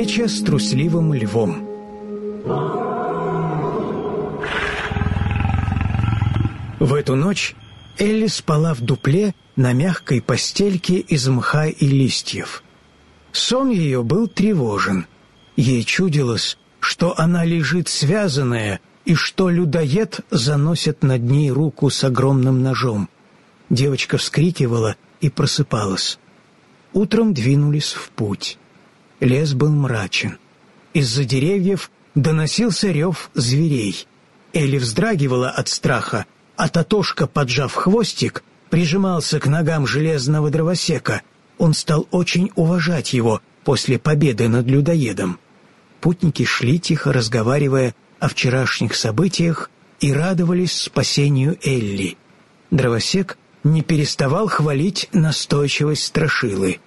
Встреча с трусливым львом. В эту ночь Элли спала в дупле на мягкой постельке из мха и листьев. Сон ее был тревожен. Ей чудилось, что она лежит связанная и что людоед заносит над ней руку с огромным ножом. Девочка вскрикивала и просыпалась. Утром двинулись в путь. Лес был мрачен. Из-за деревьев доносился рев зверей. Элли вздрагивала от страха, а Татошка, поджав хвостик, прижимался к ногам железного дровосека. Он стал очень уважать его после победы над людоедом. Путники шли, тихо разговаривая о вчерашних событиях, и радовались спасению Элли. Дровосек не переставал хвалить настойчивость Страшилы.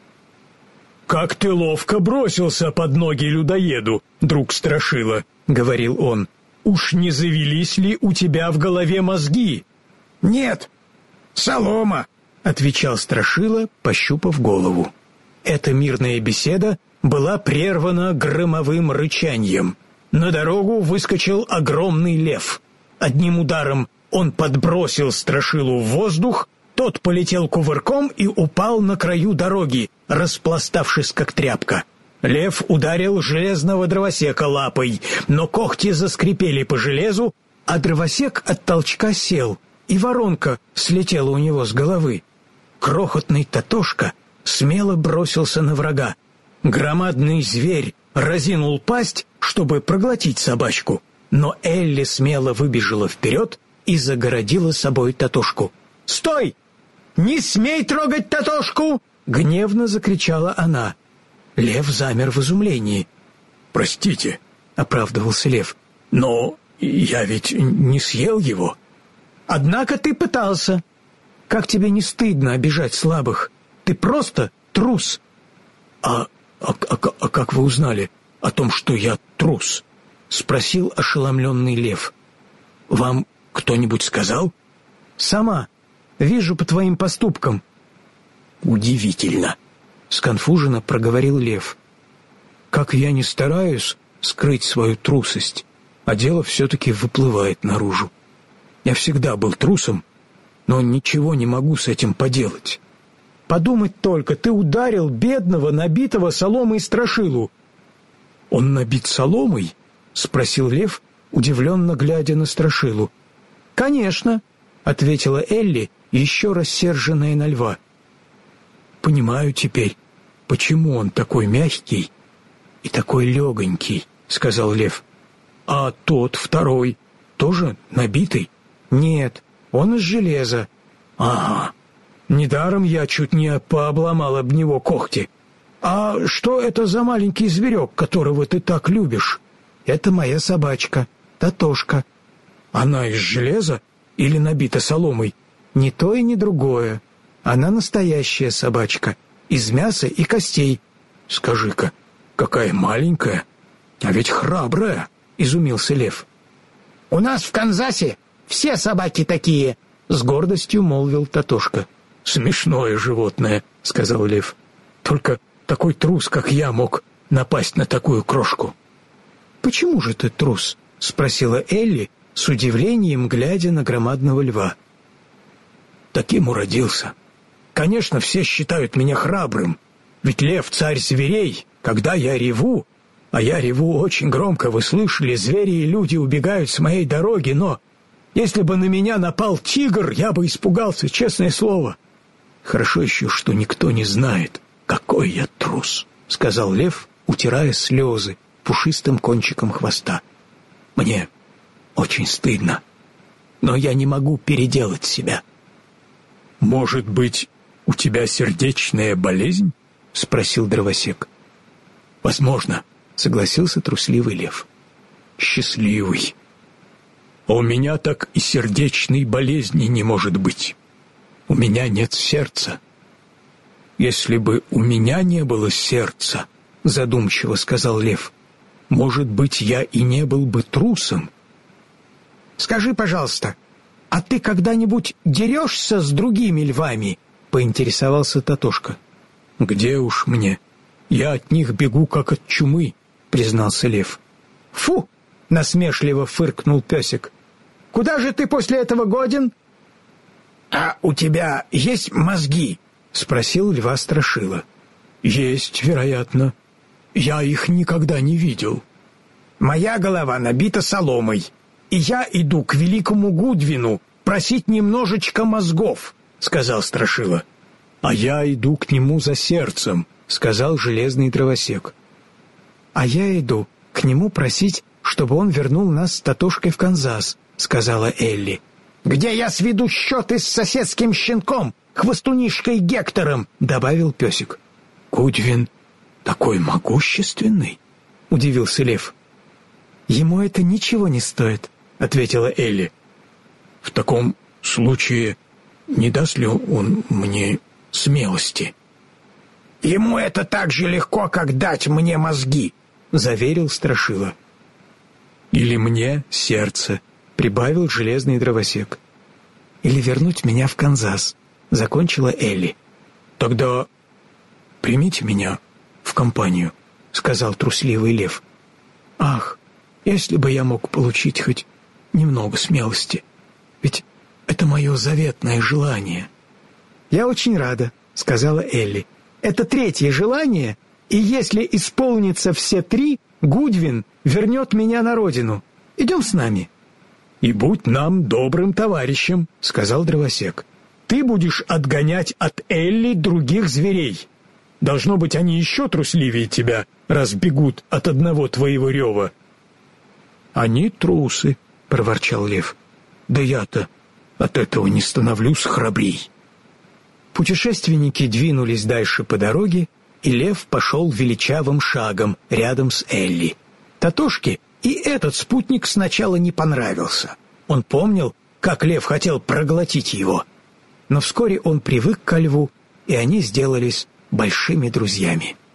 «Как ты ловко бросился под ноги людоеду, друг Страшила», — говорил он. «Уж не завелись ли у тебя в голове мозги?» «Нет, солома», — отвечал Страшила, пощупав голову. Эта мирная беседа была прервана громовым рычанием. На дорогу выскочил огромный лев. Одним ударом он подбросил Страшилу в воздух, тот полетел кувырком и упал на краю дороги, распластавшись как тряпка. Лев ударил железного дровосека лапой, но когти заскрипели по железу, а дровосек от толчка сел, и воронка слетела у него с головы. Крохотный Татошка смело бросился на врага. Громадный зверь разинул пасть, чтобы проглотить собачку, но Элли смело выбежала вперед и загородила собой Татошку. «Стой! Не смей трогать Татошку!» — гневно закричала она. Лев замер в изумлении. «Простите», — оправдывался лев, — «но я ведь не съел его». «Однако ты пытался. Как тебе не стыдно обижать слабых? Ты просто трус». «А как вы узнали о том, что я трус?» — спросил ошеломленный лев. «Вам кто-нибудь сказал?» «Сама. Вижу по твоим поступкам». «Удивительно», — сконфуженно проговорил лев. «Как я не стараюсь скрыть свою трусость, а дело все-таки выплывает наружу. Я всегда был трусом, но ничего не могу с этим поделать. Подумать только, ты ударил бедного, набитого соломой Страшилу». «Он набит соломой?» — спросил лев, удивленно глядя на Страшилу. «Конечно», — ответила Элли, еще рассерженная на льва. «Понимаю теперь, почему он такой мягкий и такой легонький», — сказал лев. «А тот второй тоже набитый?» «Нет, он из железа». «Ага. Недаром я чуть не пообломал об него когти. А что это за маленький зверек, которого ты так любишь?» «Это моя собачка, Татошка». «Она из железа или набита соломой?» «Ни то и ни другое. Она настоящая собачка, из мяса и костей». «Скажи-ка, какая маленькая, а ведь храбрая», — изумился лев. «У нас в Канзасе все собаки такие», — с гордостью молвил Татошка. «Смешное животное», — сказал лев. «Только такой трус, как я, мог напасть на такую крошку». «Почему же ты трус?» — спросила Элли, с удивлением глядя на громадного льва. «Таким уродился. Конечно, все считают меня храбрым, ведь лев — царь зверей, когда я реву, а я реву очень громко, вы слышали, звери и люди убегают с моей дороги, но если бы на меня напал тигр, я бы испугался, честное слово. Хорошо еще, что никто не знает, какой я трус», — сказал лев, утирая слезы пушистым кончиком хвоста. «Мне очень стыдно, но я не могу переделать себя». «Может быть, у тебя сердечная болезнь?» — спросил дровосек. «Возможно», — согласился трусливый лев. «Счастливый. А у меня так и сердечной болезни не может быть. У меня нет сердца». «Если бы у меня не было сердца, — задумчиво сказал лев, — может быть, я и не был бы трусом». «Скажи, пожалуйста, а ты когда-нибудь дерешься с другими львами?» — поинтересовался Татошка. «Где уж мне? Я от них бегу, как от чумы, признался лев. Фу! Насмешливо фыркнул песик. Куда же ты после этого годен? А у тебя есть мозги? Спросил льва Страшила. Есть, вероятно. Я их никогда не видел. Моя голова набита соломой, и я иду к великому Гудвину просить немножечко мозгов, сказал Страшила. А я иду к нему за сердцем, сказал железный дровосек. А я иду к нему просить, чтобы он вернул нас с Татошкой в Канзас, сказала Элли. Где я сведу счеты с соседским щенком, хвостунишкой Гектором, добавил песик. Гудвин такой могущественный, удивился лев. Ему это ничего не стоит, ответила Элли. В таком случае не даст ли он мне смелости? Ему это так же легко, как дать мне мозги, заверил Страшила. Или мне сердце, прибавил железный дровосек. Или вернуть меня в Канзас, закончила Элли. Тогда примите меня в компанию, сказал трусливый лев. Ах, если бы я мог получить хоть немного смелости, ведь это мое заветное желание. Я очень рада, сказала Элли. Это третье желание, и если исполнится все три, Гудвин вернет меня на родину. Идем с нами. И будь нам добрым товарищем, сказал дровосек. Ты будешь отгонять от Элли других зверей. Должно быть, они еще трусливее тебя, раз бегут от одного твоего рева. Они трусы, проворчал лев. Да я-то от этого не становлюсь храбрей. Путешественники двинулись дальше по дороге, и лев пошел величавым шагом рядом с Элли. Татошке и этот спутник сначала не понравился. Он помнил, как лев хотел проглотить его. Но вскоре он привык ко льву, и они сделались большими друзьями.